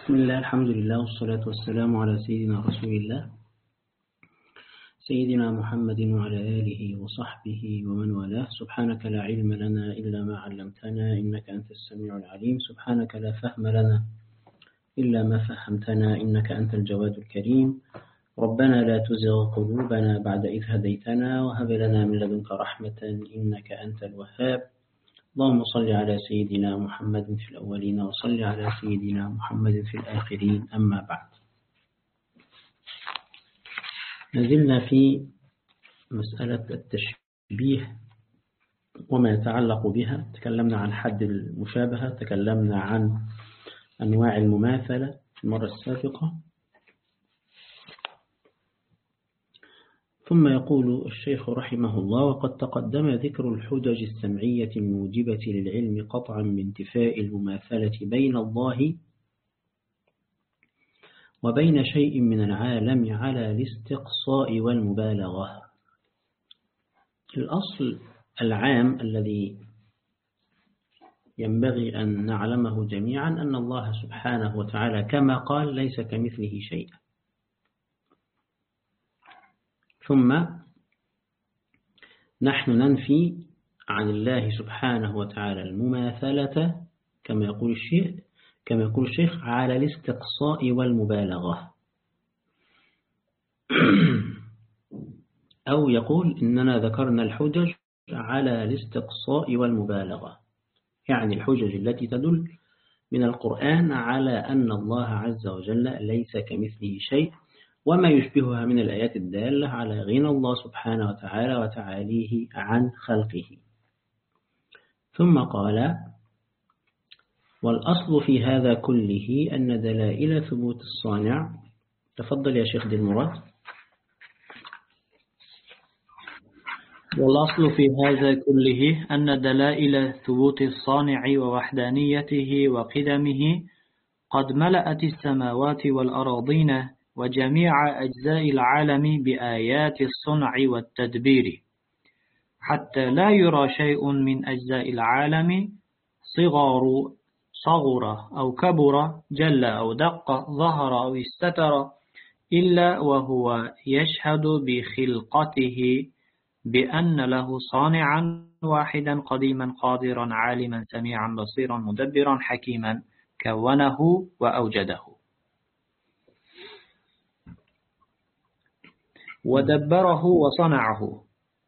بسم الله، الحمد لله، والصلاة والسلام على سيدنا رسول الله سيدنا محمد وعلى آله وصحبه ومن والاه. سبحانك لا علم لنا إلا ما علمتنا إنك أنت السميع العليم. سبحانك لا فهم لنا إلا ما فهمتنا إنك أنت الجواد الكريم. ربنا لا تزغ قلوبنا بعد إذ هديتنا وهب لنا من لدنك رحمة إنك أنت الوهاب. اللهم صل على سيدنا محمد في الأولين وصل على سيدنا محمد في الآخرين. أما بعد، نزلنا في مسألة التشبيه وما يتعلق بها. تكلمنا عن حد المشابهة، تكلمنا عن أنواع المماثلة في المرة السابقة. ثم يقول الشيخ رحمه الله: وقد تقدم ذكر الحجج السمعية الموجبة للعلم قطعا بانتفاء المماثلة بين الله وبين شيء من العالم على الاستقصاء والمبالغة. الأصل العام الذي ينبغي أن نعلمه جميعا أن الله سبحانه وتعالى كما قال ليس كمثله شيء. ثم نحن ننفي عن الله سبحانه وتعالى المماثلة كما يقول الشيخ على الاستقصاء والمبالغة، أو يقول إننا ذكرنا الحجج على الاستقصاء والمبالغة، يعني الحجج التي تدل من القرآن على أن الله عز وجل ليس كمثله شيء، وما يشبهها من الآيات الدالة على غنى الله سبحانه وتعالى وتعاليه عن خلقه. ثم قال: والأصل في هذا كله أن دلائل ثبوت الصانع. تفضل يا شيخ دي المراد. والأصل في هذا كله أن دلائل ثبوت الصانع ووحدانيته وقدمه قد ملأت السماوات والأراضين وجميع أجزاء العالم بآيات الصنع والتدبير، حتى لا يرى شيء من أجزاء العالم صغر أو كبر، جل أو دق، ظهر أو استتر، إلا وهو يشهد بخلقته بأن له صانعا واحدا قديما قادرا عالما سميعا بصيرا مدبرا حكيما كونه وأوجده ودبره وصنعه.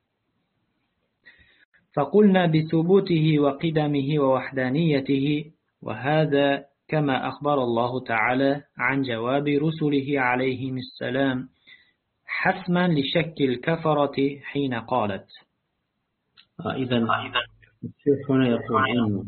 فقلنا بثبوته وقدمه ووحدانيته، وهذا كما أخبر الله تعالى عن جواب رسله عليهم السلام، حسما لشك الكفرة حين قالت. إذا الشيخ هنا يقول إنه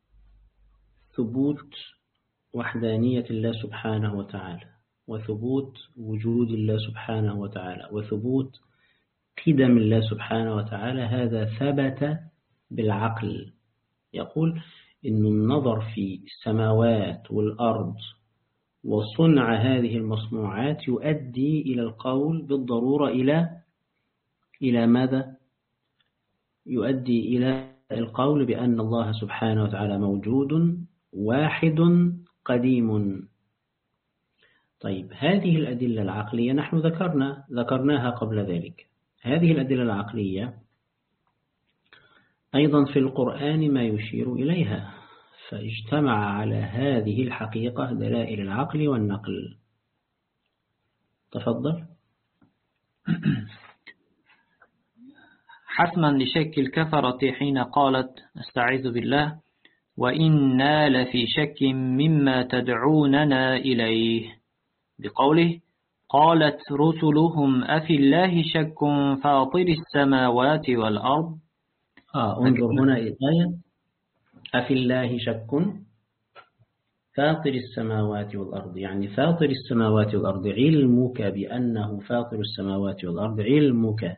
ثبوت وحدانية الله سبحانه وتعالى، وثبوت وجود الله سبحانه وتعالى، وثبوت قدم الله سبحانه وتعالى، هذا ثبت بالعقل. يقول إن النظر في السماوات والأرض وصنع هذه المصنوعات يؤدي إلى القول بالضرورة إلى ماذا؟ يؤدي إلى القول بأن الله سبحانه وتعالى موجود واحد قديم. طيب، هذه الأدلة العقلية نحن ذكرناها قبل ذلك. هذه الأدلة العقلية أيضا في القرآن ما يشير إليها، فاجتمع على هذه الحقيقة دلائل العقل والنقل. تفضل. حسما لشك الكفرة حين قالت، استعيذ بالله: وإنا لفي شك مما تدعوننا إليه، بقوله: قالت رسلهم أفي الله شك فاطر السماوات والأرض. انظر هنا الآية: أفي الله شك فاطر السماوات والأرض، يعني فاطر السماوات والأرض، علمك بأنه فاطر السماوات والأرض، علمك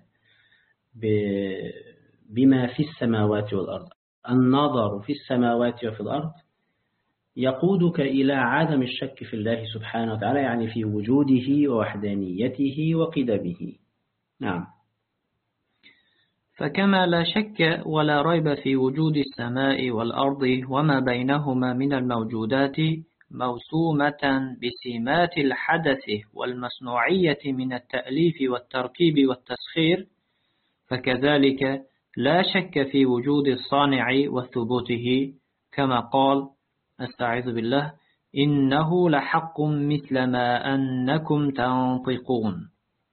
بما في السماوات والأرض، النظر في السماوات وفي الأرض يقودك إلى عدم الشك في الله سبحانه وتعالى، يعني في وجوده ووحدانيته وقدمه. نعم. فكما لا شك ولا ريب في وجود السماء والأرض وما بينهما من الموجودات موسومة بسمات الحدث والمصنوعية من التأليف والتركيب والتسخير، فكذلك لا شك في وجود الصانع وثبوته، كما قال أستعيذ بالله إنه لحق مثل ما أنكم تنطقون.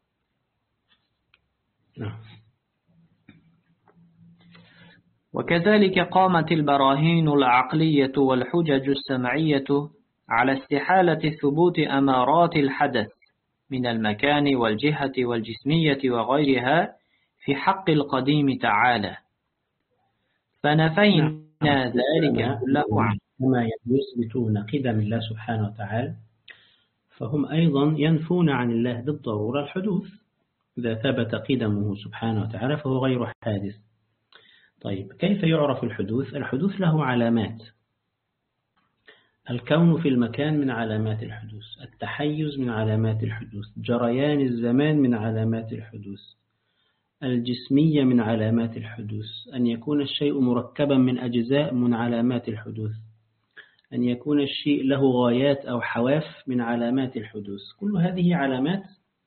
وكذلك قامت البراهين العقلية والحجج السمعية على استحالة ثبوت أمارات الحدث من المكان والجهة والجسمية وغيرها في حق القديم تعالى، فنفينا ذلك كله عنه. كما يثبتون قدم الله سبحانه وتعالى، فهم أيضا ينفون عن الله بالضرورة الحدوث. إذا ثبت قدمه سبحانه وتعالى فهو غير حادث. طيب، كيف يعرف الحدوث؟ الحدوث له علامات. الكون في المكان من علامات الحدوث، التحيز من علامات الحدوث، جريان الزمان من علامات الحدوث، الجسمية من علامات الحدوث، أن يكون الشيء مركبا من أجزاء من علامات الحدوث، أن يكون الشيء له غايات أو حواف من علامات الحدوث. كل هذه علامات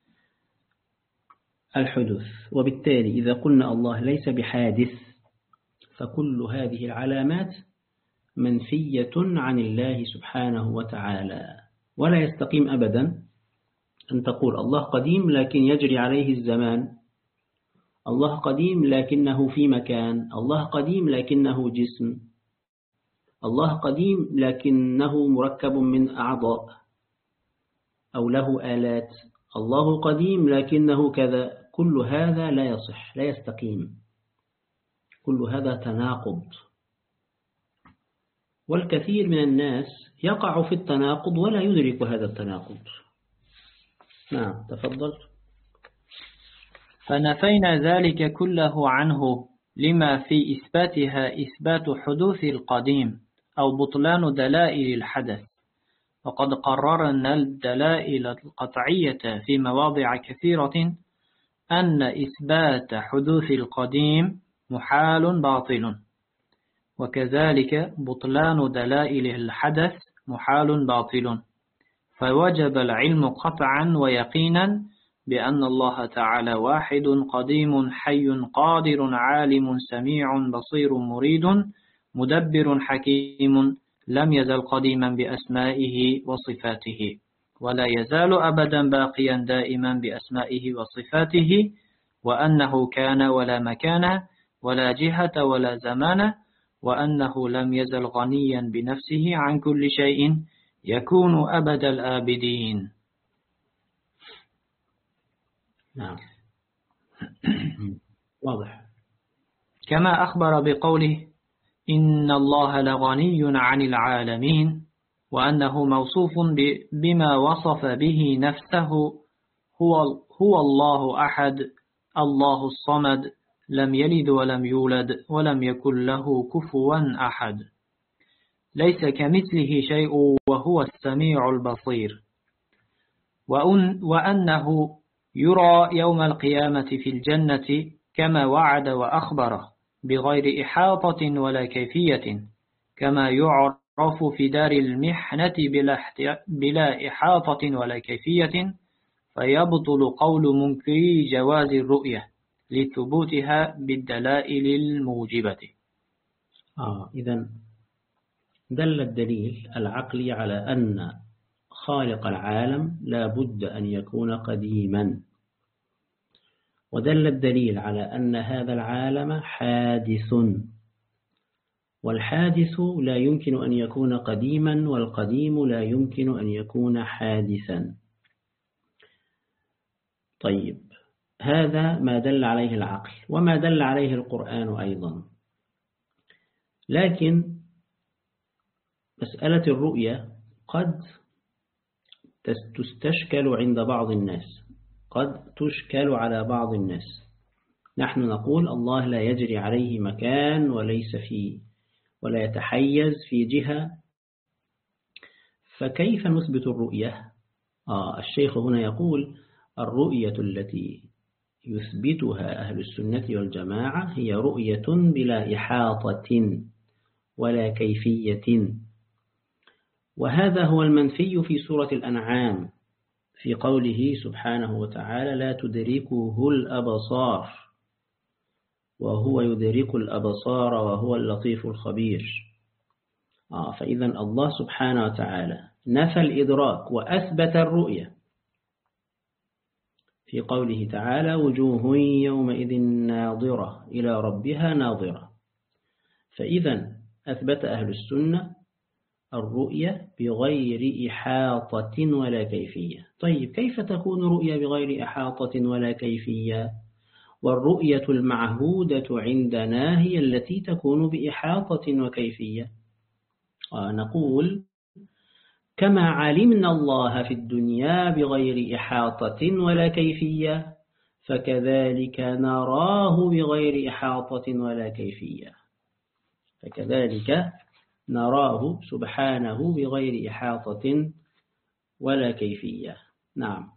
الحدوث. وبالتالي إذا قلنا الله ليس بحادث فكل هذه العلامات منفية عن الله سبحانه وتعالى. ولا يستقيم أبدا أن تقول الله قديم لكن يجري عليه الزمان، الله قديم لكنه في مكان، الله قديم لكنه جسم، الله قديم لكنه مركب من أعضاء أو له آلات، الله قديم لكنه كذا. كل هذا لا يصح، لا يستقيم، كل هذا تناقض. والكثير من الناس يقع في التناقض ولا يدرك هذا التناقض. نعم، تفضل. فنفينا ذلك كله عنه لما في إثباتها إثبات حدوث القديم أو بطلان دلائل الحدث. وقد قررنا الدلائل القطعية في مواضع كثيرة أن إثبات حدوث القديم محال باطل، وكذلك بطلان دلائل الحدث محال باطل. فوجب العلم قطعا ويقينا بأن الله تعالى واحد قديم حي قادر عالم سميع بصير مريد مدبر حكيم، لم يزل قديما بأسمائه وصفاته، ولا يزال أبدا باقيا دائما بأسمائه وصفاته، وأنه كان ولا مكان ولا جهة ولا زمان، وأنه لم يزل غنيا بنفسه عن كل شيء يكون أبد الآبدين. نعم، واضح. كما أخبر بقوله إن الله لغني عن العالمين، وأنه موصوف بما وصف به نفسه، هو الله أحد الله الصمد لم يلد ولم يولد ولم يكن له كفوا أحد، ليس كمثله شيء وهو السميع البصير، وأنه يرى يوم القيامة في الجنة كما وعد وأخبره بغير إحاطة ولا كيفية، كما يعرف في دار المحنة بلا إحاطة ولا كيفية، فيبطل قول منكري جواز الرؤية لثبوتها بالدلائل الموجبة. إذن دل الدليل العقلي على أن خالق العالم لا بد أن يكون قديما، ودل الدليل على أن هذا العالم حادث، والحادث لا يمكن أن يكون قديما، والقديم لا يمكن أن يكون حادثا. طيب، هذا ما دل عليه العقل وما دل عليه القرآن أيضا. لكن مسألة الرؤية قد تستشكل عند بعض الناس، قد تشكل على بعض الناس. نحن نقول الله لا يجري عليه مكان وليس فيه ولا يتحيز في جهة، فكيف نثبت الرؤية؟ الشيخ هنا يقول الرؤية التي يثبتها أهل السنة والجماعة هي رؤية بلا إحاطة ولا كيفية، وهذا هو المنفي في سورة الأنعام في قوله سبحانه وتعالى لا تدركه الأبصار وهو يدرك الأبصار وهو اللطيف الخبير. فإذا الله سبحانه وتعالى نفى الإدراك وأثبت الرؤية في قوله تعالى وجوه يومئذ ناظرة إلى ربها ناظرة. فإذا أثبت أهل السنة الرؤية بغير إحاطة ولا كيفية. طيب كيف تكون رؤية بغير إحاطة ولا كيفية؟ والرؤية المعهودة عندنا هي التي تكون بإحاطة وكيفية. نقول كما علمنا الله في الدنيا بغير إحاطة ولا كيفية فكذلك نراه بغير إحاطة ولا كيفية. فكذلك نراه سبحانه بغير إحاطة ولا كيفية. نعم.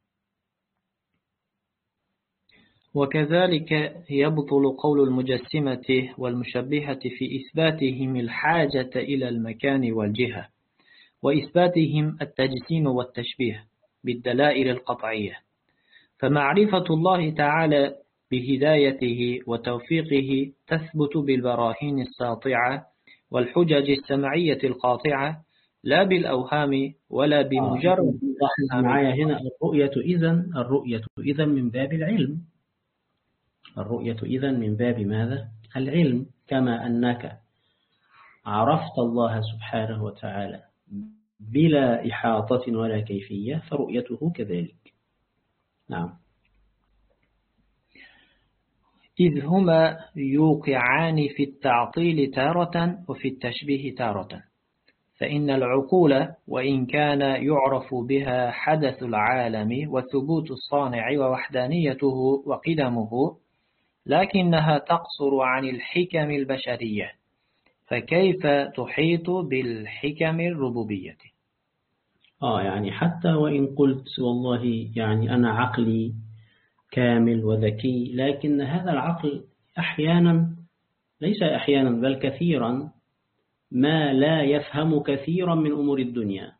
وكذلك يبطل قول المجسمة والمشبهة في إثباتهم الحاجة إلى المكان والجهة وإثباتهم التجسيم والتشبيه بالدلائل القطعية. فمعرفة الله تعالى بهدايته وتوفيقه تثبت بالبراهين الساطعة والحجج السمعية القاطعة لا بالأوهام ولا بمجرد لاحظ معايا هنا الرؤية إذن من باب العلم. الرؤية إذن من باب ماذا؟ العلم. كما أنك عرفت الله سبحانه وتعالى بلا إحاطة ولا كيفية فرؤيته كذلك. نعم. إذ هما يوقعان في التعطيل تارة وفي التشبيه تارة. فإن العقول وإن كان يعرف بها حدث العالم وثبوت الصانع ووحدانيته وقدمه لكنها تقصر عن الحكم البشرية، فكيف تحيط بالحكم الربوبية؟ يعني حتى وإن قلت والله يعني أنا عقلي كامل وذكي، لكن هذا العقل أحيانا، ليس أحيانا بل كثيرا، ما لا يفهم كثيرا من أمور الدنيا،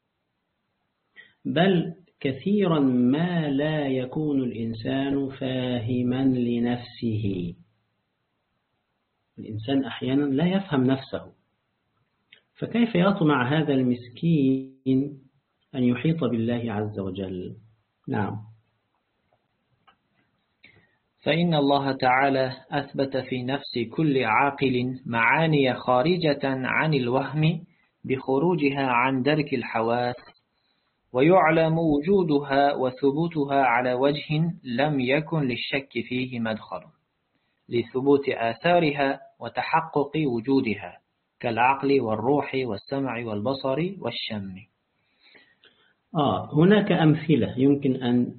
بل كثيرا ما لا يكون الإنسان فاهما لنفسه. الإنسان أحيانا لا يفهم نفسه، فكيف يطمع هذا المسكين أن يحيط بالله عز وجل؟ نعم. فإن الله تعالى أثبت في نفس كل عاقل معاني خارجة عن الوهم بخروجها عن درك الحواس، ويعلم وجودها وثبوتها على وجه لم يكن للشك فيه مدخل، لثبوت آثارها وتحقق وجودها كالعقل والروح والسمع والبصر والشم. هناك أمثلة يمكن أن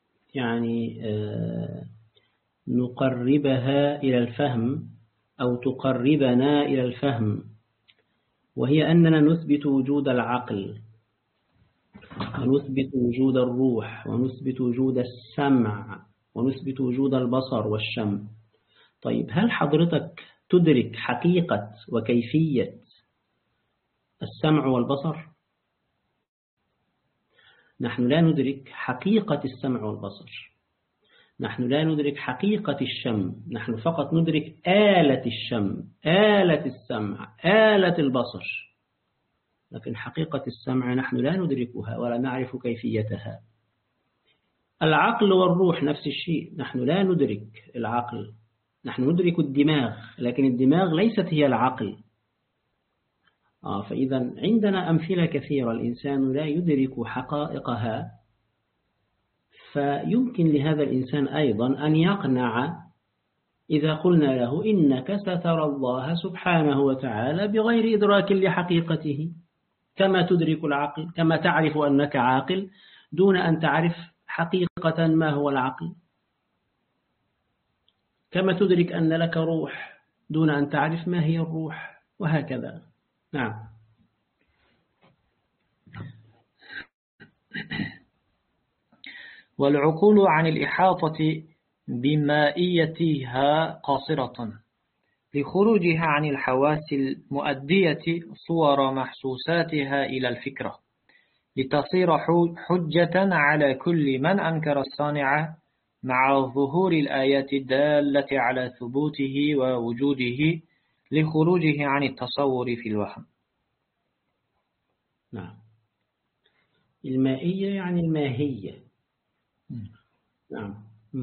نقربها إلى الفهم أو تقربنا إلى الفهم، وهي أننا نثبت وجود العقل ونثبت وجود الروح ونثبت وجود السمع ونثبت وجود البصر والشم. طيب هل حضرتك تدرك حقيقة وكيفية السمع والبصر؟ نحن لا ندرك حقيقة السمع والبصر، نحن لا ندرك حقيقة الشم، نحن فقط ندرك آلة الشم، آلة السمع، آلة البصر، لكن حقيقة السمع نحن لا ندركها ولا نعرف كيفيتها. العقل والروح نفس الشيء، نحن لا ندرك العقل، نحن ندرك الدماغ، لكن الدماغ ليست هي العقل. فإذا عندنا أمثلة كثيرة الإنسان لا يدرك حقائقها، فيمكن لهذا الإنسان أيضا أن يقنع إذا قلنا له إنك سترى الله سبحانه وتعالى بغير إدراك لحقيقته، كما تدرك العقل، كما تعرف أنك عاقل دون أن تعرف حقيقة ما هو العقل، كما تدرك أن لك روح دون أن تعرف ما هي الروح، وهكذا. نعم. والعقول عن الإحاطة بمائيتها قاصرة، لخروجها عن الحواس المؤدية صور محسوساتها إلى الفكرة، لتصير حجة على كل من أنكر الصانع، مع ظهور الآيات الدالة على ثبوته ووجوده، لخروجه عن التصور في الوهم. نعم. المائية يعني الماهية. نعم.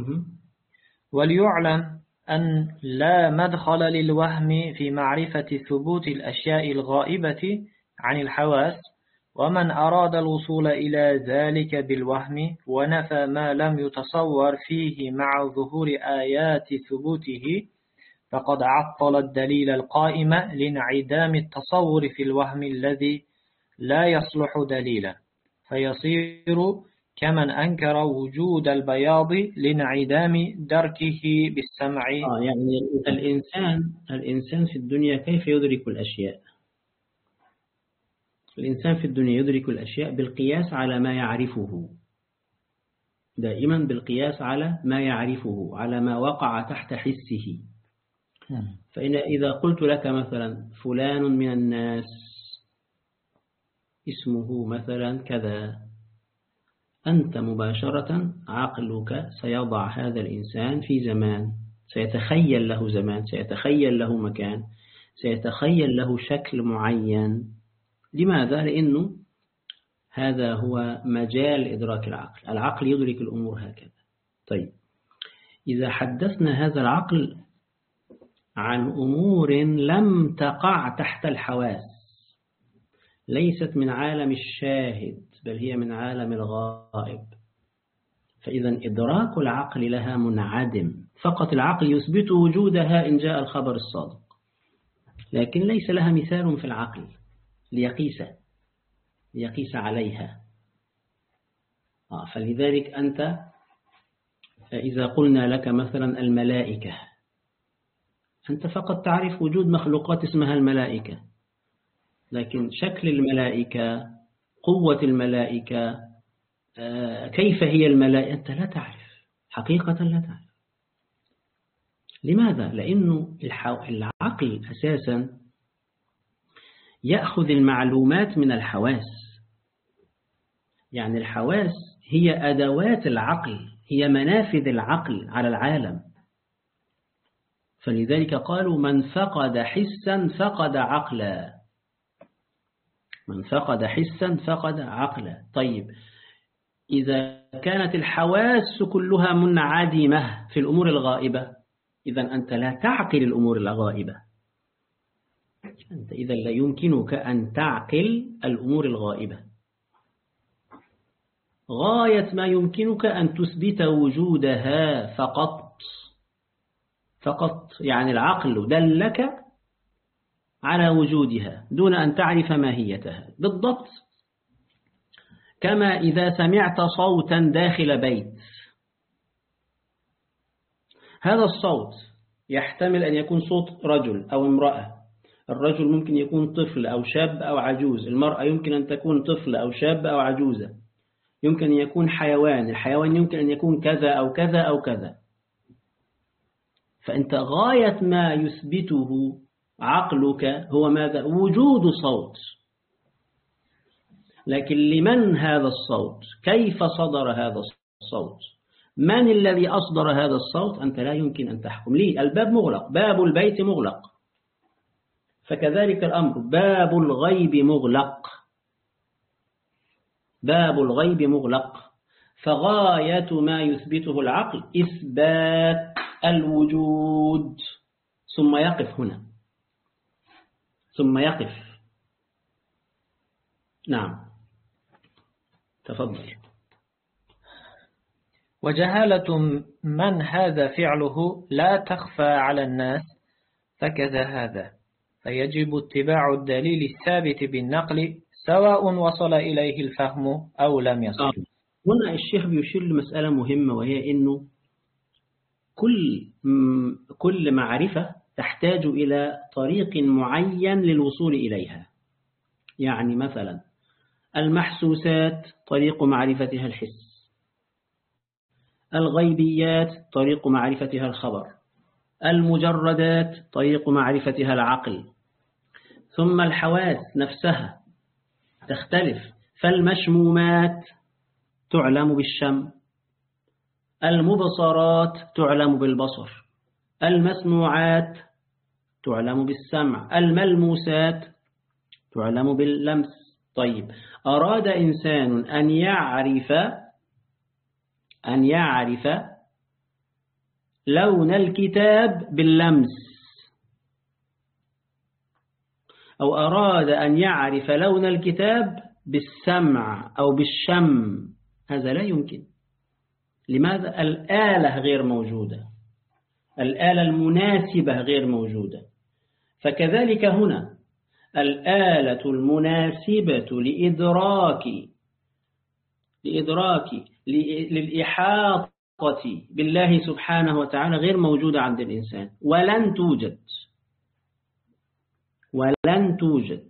وليعلم أن لا مدخل للوهم في معرفة ثبوت الأشياء الغائبة عن الحواس، ومن أراد الوصول إلى ذلك بالوهم ونفى ما لم يتصور فيه مع ظهور آيات ثبوته، فقد عطل الدليل القائم لانعدام التصور في الوهم الذي لا يصلح دليلا، فيصير كمن أنكر وجود البياض لانعدام دركه بالسمع. يعني الإنسان في الدنيا كيف يدرك الأشياء؟ الإنسان في الدنيا يدرك الأشياء بالقياس على ما يعرفه، دائما بالقياس على ما يعرفه، على ما وقع تحت حسه. فإن إذا قلت لك مثلا فلان من الناس اسمه مثلا كذا، أنت مباشرة عقلك سيضع هذا الإنسان في زمان، سيتخيل له زمان، سيتخيل له مكان، سيتخيل له شكل معين. لماذا؟ لأنه هذا هو مجال إدراك العقل. العقل يدرك الأمور هكذا. طيب، إذا حدثنا هذا العقل عن أمور لم تقع تحت الحواس، ليست من عالم الشاهد بل هي من عالم الغائب، فإذا إدراك العقل لها منعدم. فقط العقل يثبت وجودها إن جاء الخبر الصادق، لكن ليس لها مثال في العقل ليقيس عليها. فلذلك أنت إذا قلنا لك مثلا الملائكة، أنت فقط تعرف وجود مخلوقات اسمها الملائكة، لكن شكل الملائكة، قوة الملائكة، كيف هي الملائكة، أنت لا تعرف، حقيقة لا تعرف. لماذا؟ لأنه العقل أساسا يأخذ المعلومات من الحواس، يعني الحواس هي أدوات العقل، هي منافذ العقل على العالم. فلذلك قالوا من فقد حسا فقد عقلا، من فقد حسا فقد عقلا. طيب، إذا كانت الحواس كلها منعدمة في الأمور الغائبة، إذن أنت لا تعقل الأمور الغائبة، أنت إذا لا يمكنك أن تعقل الأمور الغائبة. غاية ما يمكنك أن تثبت وجودها فقط، يعني العقل دلك على وجودها دون أن تعرف ماهيتها بالضبط. كما إذا سمعت صوتا داخل بيت، هذا الصوت يحتمل أن يكون صوت رجل أو امرأة، الرجل ممكن يكون طفل أو شاب أو عجوز، المرأة يمكن أن تكون طفل أو شاب أو عجوزة، يمكن أن يكون حيوان، الحيوان يمكن أن يكون كذا أو كذا أو كذا. فأنت غاية ما يثبته عقلك هو ماذا؟ وجود صوت. لكن لمن هذا الصوت؟ كيف صدر هذا الصوت؟ من الذي أصدر هذا الصوت؟ أنت لا يمكن أن تحكم. ليه؟ الباب مغلق، باب البيت مغلق. فكذلك الأمر، باب الغيب مغلق، باب الغيب مغلق. فغاية ما يثبته العقل إثبات الوجود، ثم يقف هنا، ثم يقف. نعم، تفضل. وجهالة من هذا فعله لا تخفى على الناس، فكذا هذا، فيجب اتباع الدليل الثابت بالنقل سواء وصل إليه الفهم أو لم يصل. هنا الشيخ بيشير لمسألة مهمة، وهي أنه كل معرفة تحتاج إلى طريق معين للوصول إليها. يعني مثلا المحسوسات طريق معرفتها الحس، الغيبيات طريق معرفتها الخبر، المجردات طريق معرفتها العقل، ثم الحواس نفسها تختلف، فالمشمومات تعلم بالشم، المبصرات تعلم بالبصر، المسموعات تعلم بالسمع، الملموسات تعلم باللمس. طيب، أراد إنسان أن يعرف لون الكتاب باللمس، أو أراد أن يعرف لون الكتاب بالسمع أو بالشم، هذا لا يمكن. لماذا؟ الآلة غير موجودة، الآلة المناسبة غير موجودة. فكذلك هنا الآلة المناسبة للإحاطة بالله سبحانه وتعالى غير موجودة عند الإنسان، ولن توجد.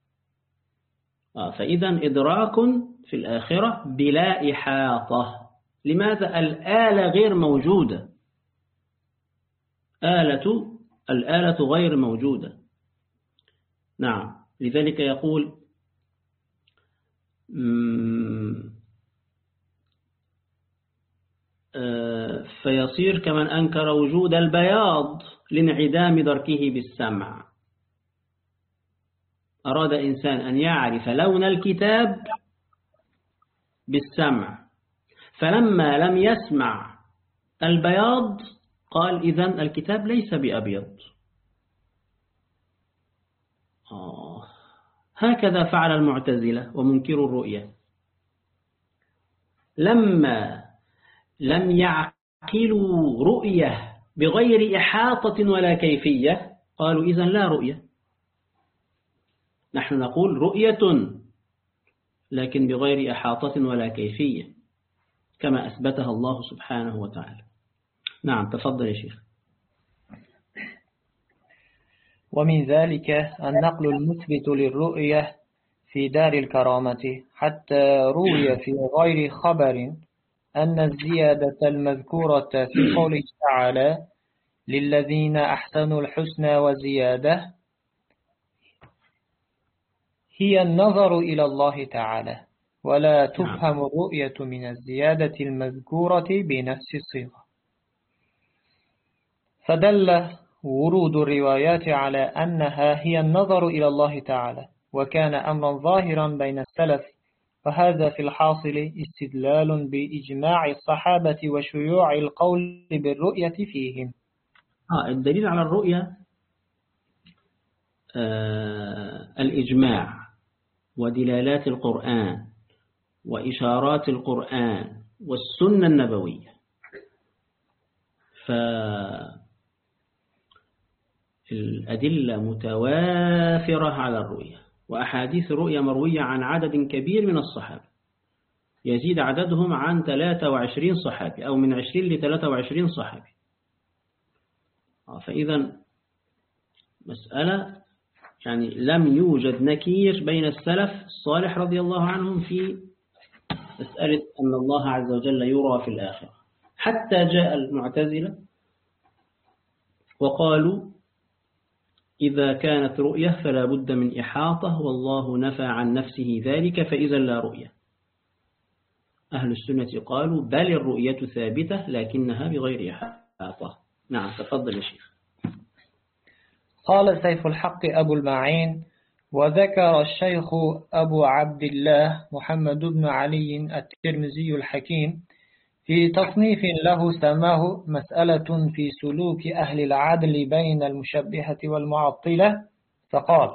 فإذا إدراك في الآخرة بلا إحاطة. لماذا؟ الآلة غير موجودة، الآلة غير موجودة. نعم، لذلك يقول فيصير كمن أنكر وجود البياض لانعدام دركه بالسمع. أراد إنسان أن يعرف لون الكتاب بالسمع، فلما لم يسمع البياض قال إذن الكتاب ليس بأبيض. هكذا فعل المعتزلة ومنكر الرؤية، لما لم يعقلوا رؤية بغير إحاطة ولا كيفية قالوا إذن لا رؤية. نحن نقول رؤية لكن بغير إحاطة ولا كيفية كما أثبتها الله سبحانه وتعالى. نعم، تفضل يا شيخ. ومن ذلك النقل المثبت للرؤية في دار الكرامة، حتى روي في غير خبر أن الزيادة المذكورة في قوله تعالى للذين أحسنوا الحسنى وزيادة هي النظر إلى الله تعالى، ولا تفهم الرؤية من الزيادة المذكورة بنفس الصيغة. فدل ورود الروايات على أنها هي النظر إلى الله تعالى، وكان أمرا ظاهرا بين السلف، وهذا في الحاصل استدلال بإجماع الصحابة وشيوع القول بالرؤية فيهم. الدليل على الرؤية الإجماع ودلالات القرآن وإشارات القرآن والسنة النبوية. فالأدلة متوافرة على الرؤية، وأحاديث الرؤية مروية عن عدد كبير من الصحابة، يزيد عددهم عن 23 صحابي أو من 20 ل 23 صحابي. فإذا مسألة يعني لم يوجد نكير بين السلف الصالح رضي الله عنهم في مسألة أن الله عز وجل يرى في الآخرة، حتى جاء المعتزلة وقالوا إذا كانت رؤية فلا بد من إحاطة، والله نفى عن نفسه ذلك فإذا لا رؤية. أهل السنة قالوا بل الرؤية ثابتة لكنها بغير إحاطة. نعم، تفضل يا شيخ. قال سيف الحق أبو المعين: وذكر الشيخ أبو عبد الله محمد بن علي الترمذي الحكيم في تصنيف له سماه مسألة في سلوك أهل العدل بين المشبهة والمعطلة، فقال: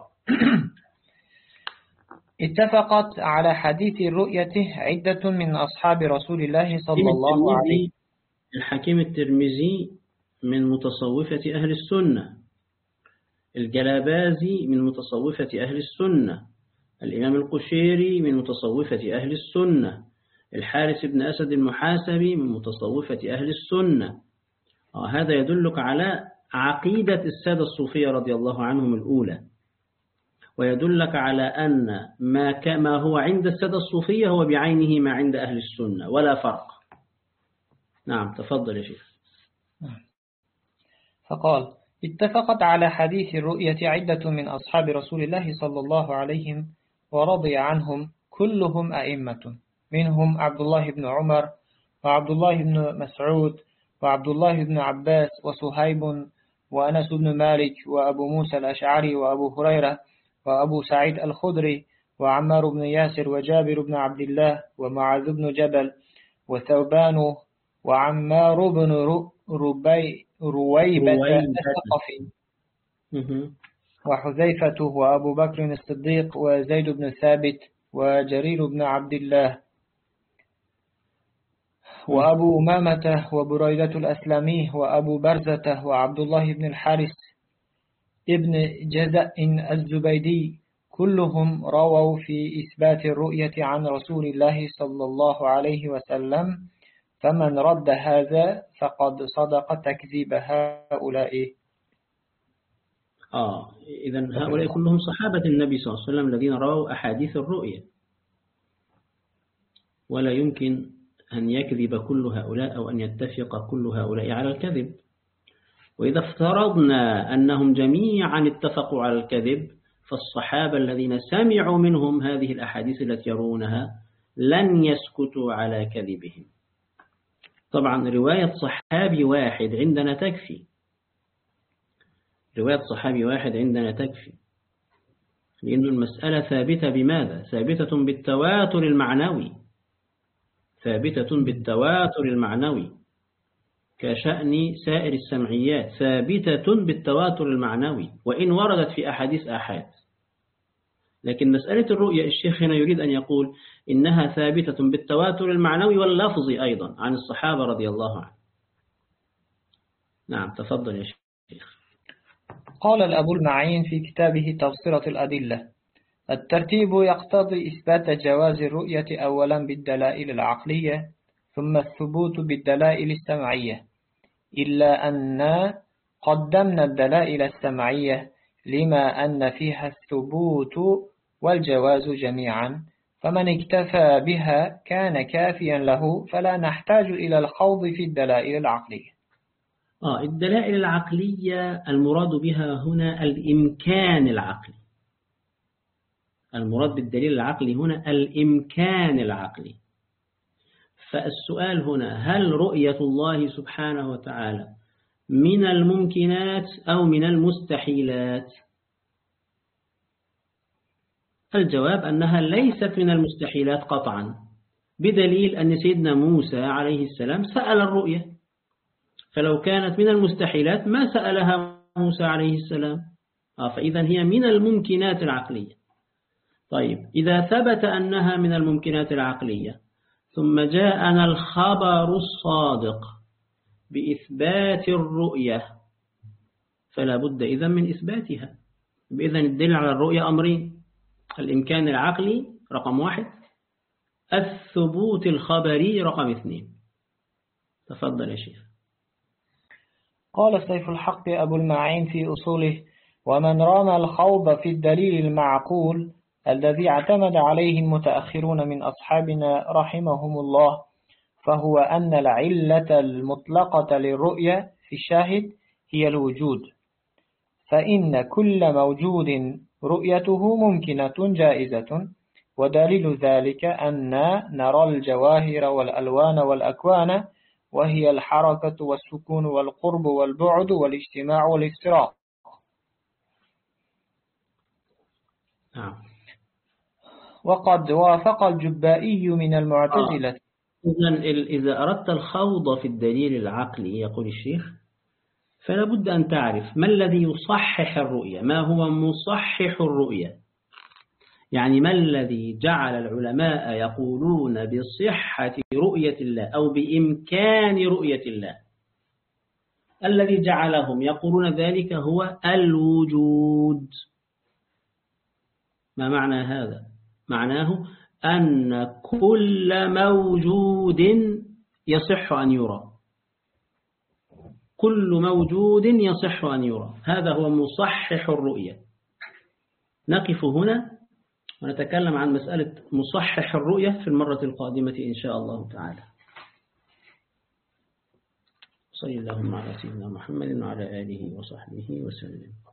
اتفقت على حديث الرؤية عدة من أصحاب رسول الله صلى الله عليه وسلم. الحكيم الترمذي من متصوفة أهل السنة، الجلابازي من متصوفة أهل السنة، الإمام القشيري من متصوفة أهل السنة، الحارث بن أسد المحاسبي من متصوفة أهل السنة. هذا يدلك على عقيدة السادة الصوفية رضي الله عنهم الأولى، ويدلك على أن ما هو عند السادة الصوفية هو بعينه ما عند أهل السنة ولا فرق. نعم، تفضل يا شيخ. فقال: اتفقت على حديث الرؤية عدة من أصحاب رسول الله صلى الله عليه ورضي عنهم كلهم أئمة، منهم عبد الله بن عمر وعبد الله بن مسعود وعبد الله بن عباس وصهيب وأنس بن مالك وأبو موسى الأشعري وأبو هريرة وأبو سعيد الخدري وعمار بن ياسر وجابر بن عبد الله ومعاذ بن جبل وثوبان وعمار بن رويبة الثقفي وحذيفة وأبو بكر الصديق وزيد بن ثابت وجرير بن عبد الله وأبو أمامة وبريدة الأسلمي وأبو برزة وعبد الله بن الحارث ابن جزء الزبيدي، كلهم رووا في إثبات الرؤية عن رسول الله صلى الله عليه وسلم، فمن رد هذا فقد صدق تكذيب هؤلاء. إذن هؤلاء كلهم صحابة النبي صلى الله عليه وسلم الذين رووا أحاديث الرؤية، ولا يمكن أن يكذب كل هؤلاء أو أن يتفق كل هؤلاء على الكذب. وإذا افترضنا أنهم جميعا اتفقوا على الكذب، فالصحابة الذين سمعوا منهم هذه الأحاديث التي يرونها لن يسكتوا على كذبهم. طبعا رواية صحابي واحد عندنا تكفي، رواية صحابي واحد عندنا تكفي، لأن المسألة ثابتة بماذا؟ ثابتة بالتواتر المعنوي، ثابتة بالتواتر المعنوي كشأن سائر السمعيات، ثابتة بالتواتر المعنوي وإن وردت في أحاديث آحاد. لكن مسألة الرؤية الشيخ هنا يريد أن يقول إنها ثابتة بالتواتر المعنوي واللفظي أيضا عن الصحابة رضي الله عنهم. نعم، تفضل يا شيخ. قال الأبو المعين في كتابه تبصرة الأدلة: الترتيب يقتضي إثبات جواز الرؤية أولا بالدلائل العقلية، ثم الثبوت بالدلائل السمعية، إلا أن قدمنا الدلائل السمعية لما أن فيها الثبوت والجواز جميعا، فمن اكتفى بها كان كافيا له، فلا نحتاج إلى الخوض في الدلائل العقلية. الدلائل العقلية المراد بها هنا الإمكان العقلي، المراد بالدليل العقلي هنا الإمكان العقلي. فالسؤال هنا: هل رؤية الله سبحانه وتعالى من الممكنات أو من المستحيلات؟ الجواب أنها ليست من المستحيلات قطعا، بدليل أن سيدنا موسى عليه السلام سأل الرؤية، فلو كانت من المستحيلات ما سألها موسى عليه السلام. فإذا هي من الممكنات العقلية. طيب، إذا ثبت أنها من الممكنات العقلية ثم جاءنا الخبر الصادق بإثبات الرؤية، فلا بد إذن من إثباتها. بإذن الدليل على الرؤية أمرين: الإمكان العقلي رقم 1، الثبوت الخبري رقم 2. تفضل يا شيخ. قال سيف الحق أبو المعين في أصوله: ومن رام الخوض في الدليل المعقول الذي اعتمد عليه المتأخرون من أصحابنا رحمهم الله، فهو أن العلة المطلقة للرؤية في الشاهد هي الوجود، فإن كل موجود رؤيته ممكنة جائزة، ودليل ذلك أن نرى الجواهر والألوان والأكوان، وهي الحركة والسكون والقرب والبعد والاجتماع والافتراق. وقد وافق الجبائي من المعتزلة. إذا أردت الخوض في الدليل العقلي يقول الشيخ، فلا بد أن تعرف ما الذي يصحح الرؤية، ما هو مصحح الرؤية، يعني ما الذي جعل العلماء يقولون بصحة رؤية الله أو بإمكان رؤية الله. الذي جعلهم يقولون ذلك هو الوجود. ما معنى هذا؟ معناه أن كل موجود يصح أن يرى، كل موجود يصح أن يرى، هذا هو مصحح الرؤية. نقف هنا ونتكلم عن مسألة مصحح الرؤية في المرة القادمة إن شاء الله تعالى. صلى اللهم على سيدنا محمد وعلى آله وصحبه وسلم.